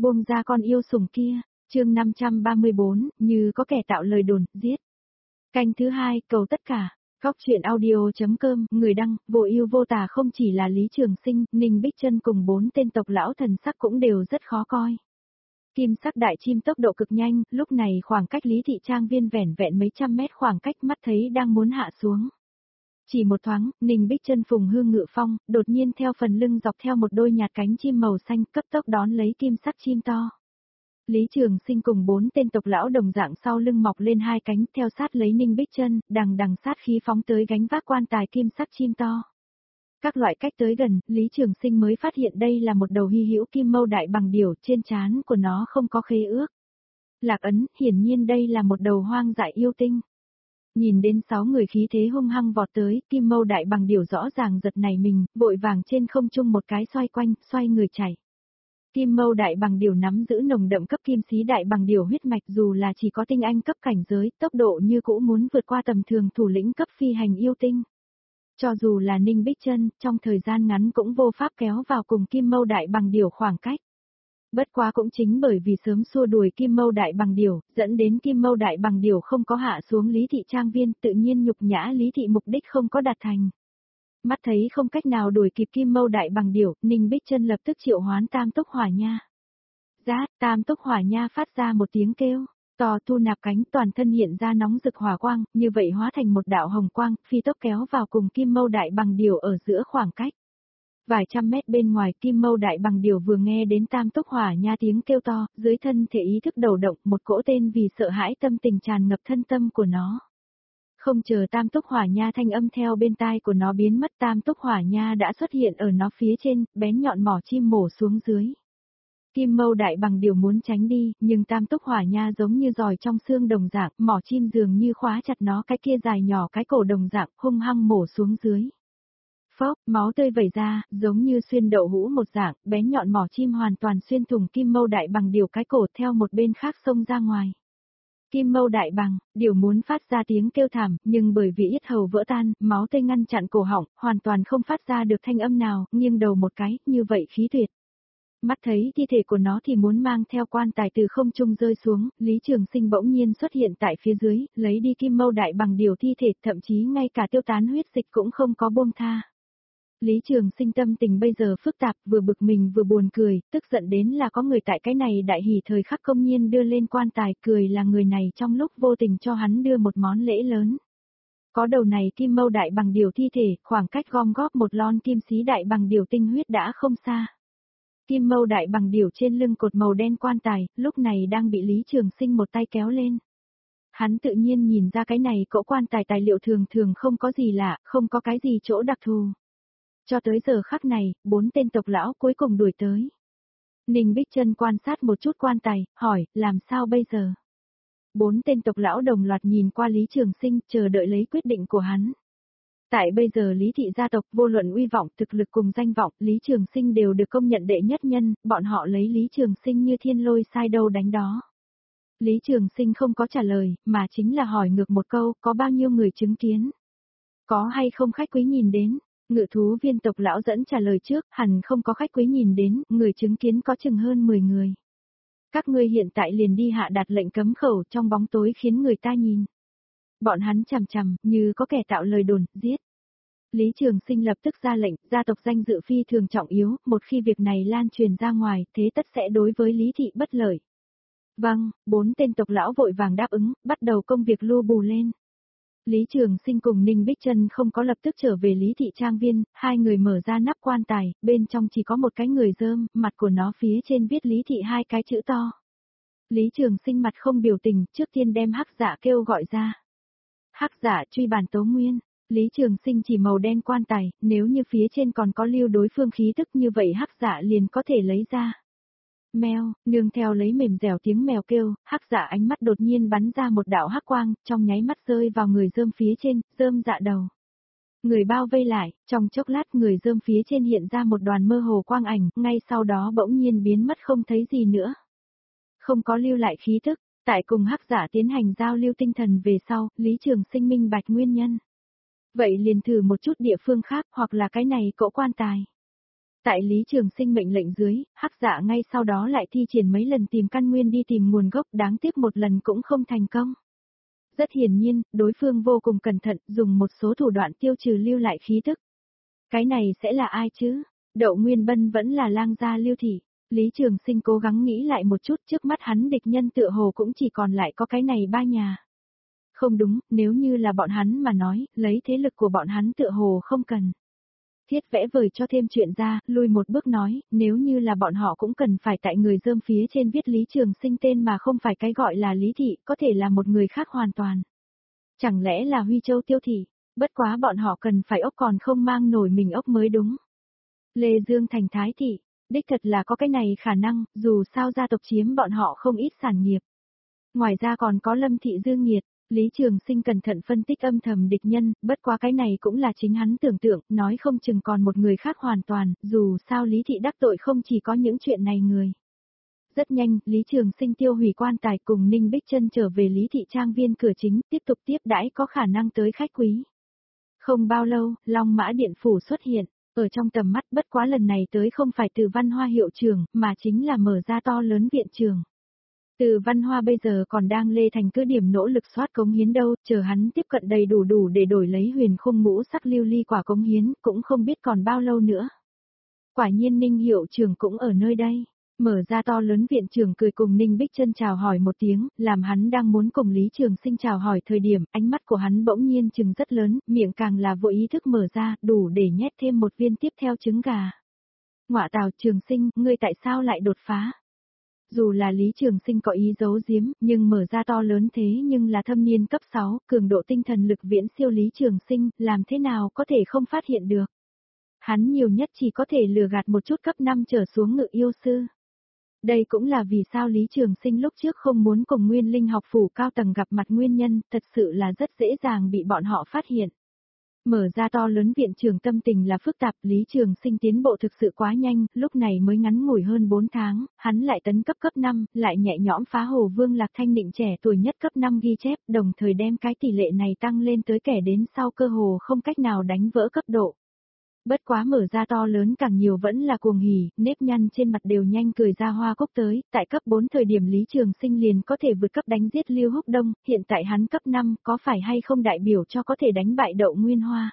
Buông ra con yêu sủng kia, chương 534, như có kẻ tạo lời đồn, giết. Canh thứ 2, cầu tất cả. Góc truyện audio.com, người đăng, vô ưu vô tà không chỉ là Lý Trường Sinh, Ninh Bích Trân cùng 4 tên tộc lão thần sắc cũng đều rất khó coi. Kim sắc đại chim tốc độ cực nhanh, lúc này khoảng cách Lý Thị Trang Viên vẻn vẹn mấy trăm mét khoảng cách mắt thấy đang muốn hạ xuống. Chỉ một thoáng, Ninh Bích Trân phùng hương ngự phong, đột nhiên theo phần lưng dọc theo một đôi nhạt cánh chim màu xanh cấp tốc đón lấy kim sắc chim to. Lý Trường Sinh cùng 4 tên tộc lão đồng dạng sau lưng mọc lên hai cánh theo sát lấy Ninh Bích Trân, đằng sát khí phóng tới gánh vác quan tài kim sắc chim to. Các loại cách tới gần, Lý Trường Sinh mới phát hiện đây là một đầu hy hữu kim mâu đại bằng điểu, trên trán của nó không có khế ước. Lạc ấn, hiển nhiên đây là một đầu hoang dại yêu tinh. Nhìn đến 6 người khí thế hung hăng vọt tới, kim mâu đại bằng điểu rõ ràng giật nảy mình, vội vàng trên không trung một cái xoay quanh, xoay người chạy. Kim mâu đại bằng điểu nắm giữ nồng đậm cấp kim xí đại bằng điểu huyết mạch, dù là chỉ có tinh anh cấp cảnh giới, tốc độ như cũ muốn vượt qua tầm thường thủ lĩnh cấp phi hành yêu tinh. Cho dù là Ninh Bích Trân, trong thời gian ngắn cũng vô pháp kéo vào cùng kim mâu đại bằng điểu khoảng cách. Bất quá cũng chính bởi vì sớm xua đuổi kim mâu đại bằng điểu, dẫn đến kim mâu đại bằng điểu không có hạ xuống Lý Thị Trang Viên, tự nhiên nhục nhã Lý Thị mục đích không có đạt thành. Mắt thấy không cách nào đuổi kịp kim mâu đại bằng điểu, Ninh Bích Trân lập tức triệu hoán tam túc hỏa nha. Giá, tam túc hỏa nha phát ra một tiếng kêu, to thu nạp cánh, toàn thân hiện ra nóng rực hỏa quang, như vậy hóa thành một đạo hồng quang, phi tốc kéo vào cùng kim mâu đại bằng điểu ở giữa khoảng cách. Vài trăm mét bên ngoài, kim mâu đại bằng điểu vừa nghe đến tam túc hỏa nha tiếng kêu to, dưới thân thể ý thức đầu động, một cỗ tên vì sợ hãi tâm tình tràn ngập thân tâm của nó. Không chờ tam túc hỏa nha thanh âm theo bên tai của nó biến mất, tam túc hỏa nha đã xuất hiện ở nó phía trên, bén nhọn mỏ chim mổ xuống dưới. Kim mâu đại bằng điểu muốn tránh đi, nhưng tam túc hỏa nha giống như giòi trong xương đồng dạng, mỏ chim dường như khóa chặt nó, cái kia dài nhỏ cái cổ đồng dạng, hung hăng mổ xuống dưới. Phốc, máu tươi vẩy ra, giống như xuyên đậu hũ một dạng, bén nhọn mỏ chim hoàn toàn xuyên thủng kim mâu đại bằng điểu cái cổ theo một bên khác xông ra ngoài. Kim mâu đại bằng, điểu muốn phát ra tiếng kêu thảm, nhưng bởi vì yết hầu vỡ tan, máu tươi ngăn chặn cổ họng, hoàn toàn không phát ra được thanh âm nào, nghiêng đầu một cái, như vậy khí tuyệt. Mắt thấy thi thể của nó thì muốn mang theo quan tài từ không trung rơi xuống, Lý Trường Sinh bỗng nhiên xuất hiện tại phía dưới, lấy đi kim mâu đại bằng điểu thi thể, thậm chí ngay cả tiêu tán huyết dịch cũng không có buông tha. Lý Trường Sinh tâm tình bây giờ phức tạp, vừa bực mình vừa buồn cười, tức giận đến là có người tại cái này đại hỉ thời khắc công nhiên đưa lên quan tài, cười là người này trong lúc vô tình cho hắn đưa một món lễ lớn. Có đầu này kim mâu đại bằng điểu thi thể, khoảng cách gom góp một lon kim xí đại bằng điểu tinh huyết đã không xa. Kim mâu đại bằng điểu trên lưng cột màu đen quan tài, lúc này đang bị Lý Trường Sinh một tay kéo lên. Hắn tự nhiên nhìn ra cái này cỗ quan tài tài liệu thường thường không có gì lạ, không có cái gì chỗ đặc thù. Cho tới giờ khắc này, 4 tên tộc lão cuối cùng đuổi tới. Ninh Bích Trân quan sát một chút quan tài, hỏi, làm sao bây giờ? 4 tên tộc lão đồng loạt nhìn qua Lý Trường Sinh, chờ đợi lấy quyết định của hắn. Tại bây giờ Lý Thị gia tộc vô luận uy vọng, thực lực cùng danh vọng, Lý Trường Sinh đều được công nhận đệ nhất nhân, bọn họ lấy Lý Trường Sinh như thiên lôi sai đâu đánh đó. Lý Trường Sinh không có trả lời, mà chính là hỏi ngược một câu, có bao nhiêu người chứng kiến? Có hay không khách quý nhìn đến? Ngự thú viên tộc lão dẫn trả lời trước, hẳn không có khách quý nhìn đến, người chứng kiến có chừng hơn 10 người. Các ngươi hiện tại liền đi hạ đạt lệnh cấm khẩu trong bóng tối khiến người ta nhìn. Bọn hắn chằm chằm, như có kẻ tạo lời đồn, giết. Lý Trường Sinh lập tức ra lệnh, gia tộc danh dự phi thường trọng yếu, một khi việc này lan truyền ra ngoài, thế tất sẽ đối với Lý Thị bất lợi. Vâng, 4 tên tộc lão vội vàng đáp ứng, bắt đầu công việc lu bù lên. Lý Trường Sinh cùng Ninh Bích Trân không có lập tức trở về Lý Thị Trang Viên, hai người mở ra nắp quan tài, bên trong chỉ có một cái người rơm, mặt của nó phía trên viết Lý Thị hai cái chữ to. Lý Trường Sinh mặt không biểu tình, trước tiên đem Hắc Dạ kêu gọi ra. Hắc Dạ truy bản tố nguyên, Lý Trường Sinh chỉ màu đen quan tài, nếu như phía trên còn có lưu đối phương khí tức như vậy Hắc Dạ liền có thể lấy ra. Mèo, nương theo lấy mềm dẻo tiếng mèo kêu, Hắc Dạ ánh mắt đột nhiên bắn ra một đạo hắc quang, trong nháy mắt rơi vào người rơm phía trên, rơm dạ đầu. Người bao vây lại, trong chốc lát người rơm phía trên hiện ra một đoàn mơ hồ quang ảnh, ngay sau đó bỗng nhiên biến mất không thấy gì nữa. Không có lưu lại khí tức, tại cùng Hắc Dạ tiến hành giao lưu tinh thần về sau, Lý Trường Sinh minh bạch nguyên nhân. Vậy liền thử một chút địa phương khác, hoặc là cái này cỗ quan tài. Tại Lý Trường Sinh mệnh lệnh dưới, Hắc Dạ ngay sau đó lại thi triển mấy lần tìm căn nguyên đi tìm nguồn gốc, đáng tiếc một lần cũng không thành công. Rất hiển nhiên, đối phương vô cùng cẩn thận, dùng một số thủ đoạn tiêu trừ lưu lại khí tức. Cái này sẽ là ai chứ? Đậu Nguyên Bân vẫn là lang gia Lưu thị. Lý Trường Sinh cố gắng nghĩ lại một chút, trước mắt hắn địch nhân tựa hồ cũng chỉ còn lại có cái này ba nhà. Không đúng, nếu như là bọn hắn mà nói, lấy thế lực của bọn hắn tựa hồ không cần. Thiết vẽ vời cho thêm chuyện ra, lui một bước nói, nếu như là bọn họ cũng cần phải tại người dơm phía trên viết Lý Trường Sinh tên mà không phải cái gọi là Lý Thị, có thể là một người khác hoàn toàn. Chẳng lẽ là Huy Châu Tiêu Thị, bất quá bọn họ cần phải ốc còn không mang nổi mình ốc mới đúng. Lê Dương thành Thái Thị, đích thật là có cái này khả năng, dù sao gia tộc chiếm bọn họ không ít sản nghiệp. Ngoài ra còn có Lâm Thị Dương Nghiệt. Lý Trường Sinh cẩn thận phân tích âm thầm địch nhân, bất quá cái này cũng là chính hắn tưởng tượng, nói không chừng còn một người khác hoàn toàn, dù sao Lý Thị đắc tội không chỉ có những chuyện này người. Rất nhanh, Lý Trường Sinh tiêu hủy quan tài cùng Ninh Bích Chân trở về Lý Thị trang viên cửa chính, tiếp tục tiếp đãi có khả năng tới khách quý. Không bao lâu, Long Mã Điện Phủ xuất hiện, ở trong tầm mắt, bất quá lần này tới không phải Từ Văn Hoa hiệu trưởng, mà chính là mở ra to lớn viện trường. Từ Văn Hoa bây giờ còn đang lê thành cứ điểm nỗ lực soát cống hiến đâu, chờ hắn tiếp cận đầy đủ để đổi lấy huyền khung ngũ sắc lưu ly quả cống hiến, cũng không biết còn bao lâu nữa. Quả nhiên Ninh hiệu trưởng cũng ở nơi đây, mở ra to lớn viện trưởng cười cùng Ninh Bích Chân chào hỏi một tiếng, làm hắn đang muốn cùng Lý Trường Sinh chào hỏi thời điểm, ánh mắt của hắn bỗng nhiên trừng rất lớn, miệng càng là vô ý thức mở ra, đủ để nhét thêm một viên tiếp theo trứng gà. Ngọa tào Trường Sinh, ngươi tại sao lại đột phá? Dù là Lý Trường Sinh có ý giấu giếm, nhưng mở ra to lớn thế nhưng là thâm niên cấp 6, cường độ tinh thần lực viễn siêu Lý Trường Sinh, làm thế nào có thể không phát hiện được. Hắn nhiều nhất chỉ có thể lừa gạt một chút cấp 5 trở xuống ngự yêu sư. Đây cũng là vì sao Lý Trường Sinh lúc trước không muốn cùng Nguyên Linh học phủ cao tầng gặp mặt nguyên nhân, thật sự là rất dễ dàng bị bọn họ phát hiện. Mở ra to lớn viện trường tâm tình là phức tạp, Lý Trường Sinh tiến bộ thực sự quá nhanh, lúc này mới ngắn ngủi hơn 4 tháng, hắn lại tấn cấp 5, lại nhẹ nhõm phá Hồ Vương Lạc Thanh Định trẻ tuổi nhất cấp 5 ghi chép, đồng thời đem cái tỷ lệ này tăng lên tới kẻ đến sau cơ hồ không cách nào đánh vỡ cấp độ. Bất quá mở ra to lớn càng nhiều vẫn là cuồng hỉ, nếp nhăn trên mặt đều nhanh cười ra hoa cúc tới, tại cấp 4 thời điểm Lý Trường Sinh liền có thể vượt cấp đánh giết Lưu Húc Đông, hiện tại hắn cấp 5 có phải hay không đại biểu cho có thể đánh bại Đậu Nguyên Hoa.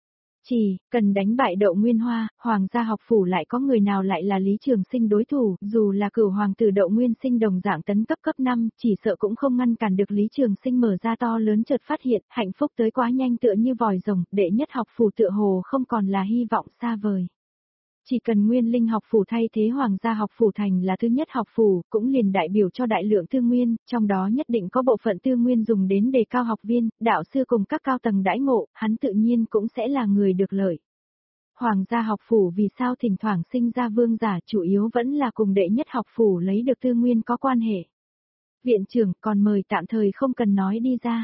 Chỉ, cần đánh bại Đậu Nguyên Hoa, Hoàng gia học phủ lại có người nào lại là Lý Trường Sinh đối thủ, dù là cửu hoàng tử Đậu Nguyên Sinh đồng dạng tấn cấp 5, chỉ sợ cũng không ngăn cản được Lý Trường Sinh mở ra to lớn chợt phát hiện, hạnh phúc tới quá nhanh tựa như vòi rồng, đệ nhất học phủ tựa hồ không còn là hy vọng xa vời. Chỉ cần Nguyên Linh học phủ thay thế Hoàng gia học phủ thành là thứ nhất học phủ, cũng liền đại biểu cho đại lượng tư nguyên, trong đó nhất định có bộ phận tư nguyên dùng đến đề cao học viên, đạo sư cùng các cao tầng đãi ngộ, hắn tự nhiên cũng sẽ là người được lợi. Hoàng gia học phủ vì sao thỉnh thoảng sinh ra vương giả chủ yếu vẫn là cùng đệ nhất học phủ lấy được tư nguyên có quan hệ. Viện trưởng còn mời tạm thời không cần nói đi ra.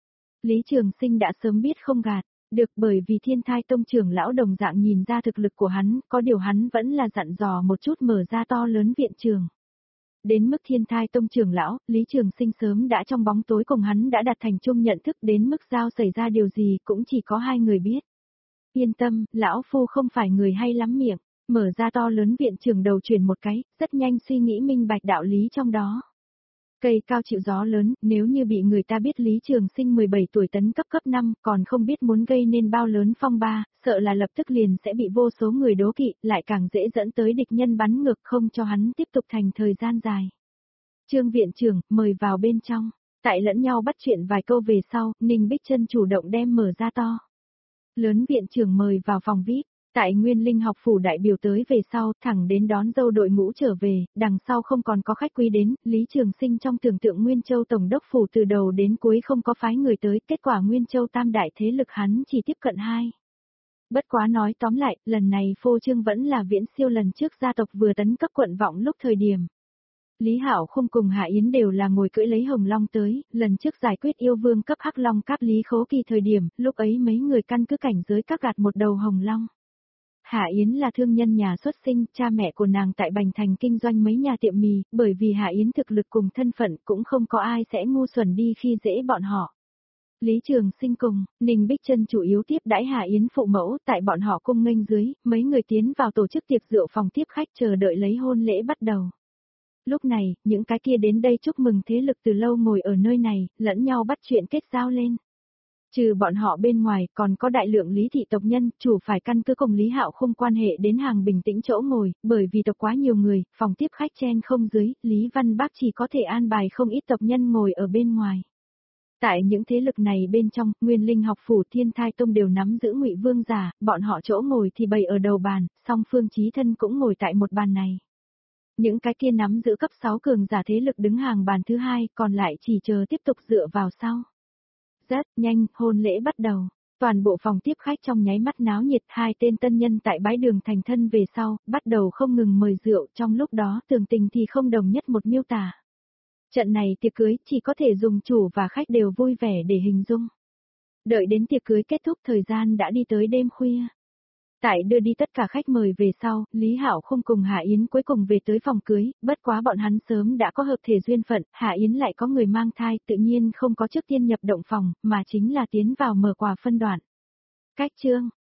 Lý Trường Sinh đã sớm biết không gạt. Được, bởi vì Thiên Thai Tông trưởng lão đồng dạng nhìn ra thực lực của hắn, có điều hắn vẫn là dặn dò một chút mở ra to lớn viện trường. Đến mức Thiên Thai Tông trưởng lão, Lý Trường Sinh sớm đã trong bóng tối cùng hắn đã đạt thành chung nhận thức, đến mức giao xảy ra điều gì cũng chỉ có hai người biết. Yên tâm, lão phu không phải người hay lắm miệng, mở ra to lớn viện trường đầu chuyển một cái, rất nhanh suy nghĩ minh bạch đạo lý trong đó. Cây cao chịu gió lớn, nếu như bị người ta biết Lý Trường Sinh 17 tuổi tấn cấp 5, còn không biết muốn gây nên bao lớn phong ba, sợ là lập tức liền sẽ bị vô số người đố kỵ, lại càng dễ dẫn tới địch nhân bắn ngược không cho hắn tiếp tục thành thời gian dài. Trương viện trưởng, mời vào bên trong. Tại lẫn nhau bắt chuyện vài câu về sau, Ninh Bích Chân chủ động đem mở ra to lớn viện trưởng mời vào phòng VIP. Tại Nguyên Linh học phủ đại biểu tới về sau, thẳng đến đón dâu đội ngũ trở về, đằng sau không còn có khách quý đến, Lý Trường Sinh trong tưởng tượng Nguyên Châu Tổng đốc phủ từ đầu đến cuối không có phái người tới, kết quả Nguyên Châu tam đại thế lực hắn chỉ tiếp cận 2. Bất quá nói tóm lại, lần này phô trương vẫn là viễn siêu lần trước gia tộc vừa tấn cấp quận vọng lúc thời điểm. Lý Hạo không cùng Hạ Yến đều là ngồi cưỡi lấy Hồng Long tới, lần trước giải quyết yêu vương cấp Hắc Long cáp Lý Khố Kỳ thời điểm, lúc ấy mấy người căn cứ cảnh giới các gạt một đầu Hồng Long. Hạ Yến là thương nhân nhà xuất sinh, cha mẹ của nàng tại Bành Thành kinh doanh mấy nhà tiệm mì, bởi vì Hạ Yến thực lực cùng thân phận cũng không có ai sẽ ngu xuẩn đi khi dễ bọn họ. Lý Trường Sinh cùng, Ninh Bích Trân chủ yếu tiếp đãi Hạ Yến phụ mẫu, tại bọn họ cung nghênh dưới, mấy người tiến vào tổ chức tiệc rượu phòng tiếp khách chờ đợi lấy hôn lễ bắt đầu. Lúc này, những cái kia đến đây chúc mừng thế lực từ lâu ngồi ở nơi này, lẫn nhau bắt chuyện kết giao lên. Trừ bọn họ bên ngoài, còn có đại lượng Lý thị tộc nhân, chủ phải căn cứ cùng Lý Hạo không quan hệ đến hàng bình tĩnh chỗ ngồi, bởi vì tộc quá nhiều người, phòng tiếp khách chen không dưới, Lý Văn Bác chỉ có thể an bài không ít tộc nhân ngồi ở bên ngoài. Tại những thế lực này bên trong, Nguyên Linh học phủ Thiên Thai Tông đều nắm giữ Ngụy Vương giả, bọn họ chỗ ngồi thì bày ở đầu bàn, song Phương Chí Thân cũng ngồi tại một bàn này. Những cái kia nắm giữ cấp 6 cường giả thế lực đứng hàng bàn thứ hai, còn lại chỉ chờ tiếp tục dựa vào sau. Rất nhanh, hôn lễ bắt đầu. Toàn bộ phòng tiếp khách trong nháy mắt náo nhiệt, hai tên tân nhân tại bái đường thành thân về sau, bắt đầu không ngừng mời rượu, trong lúc đó tường tình thì không đồng nhất một miêu tả. Trận này tiệc cưới chỉ có thể dùng chủ và khách đều vui vẻ để hình dung. Đợi đến tiệc cưới kết thúc thời gian đã đi tới đêm khuya. Tại đưa đi tất cả khách mời về sau, Lý Hạo không cùng Hạ Yến cuối cùng về tới phòng cưới, bất quá bọn hắn sớm đã có hợp thể duyên phận, Hạ Yến lại có người mang thai, tự nhiên không có trước tiên nhập động phòng, mà chính là tiến vào mở quà phân đoạn. Cách chương,